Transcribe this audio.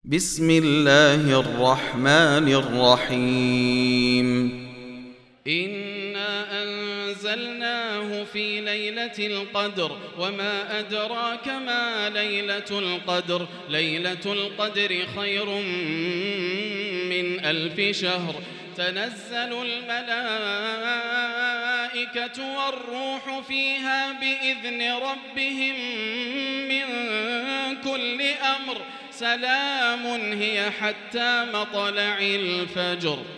بسم الله الرحمن الرحيم إنا أنزلناه في ليلة القدر وما أدراك ما ليلة القدر ليلة القدر خير من 1000 شهر تنزل الملائكة والروح فيها بإذن ربهم من كل أمر سلام هي حتى مطلع الفجر.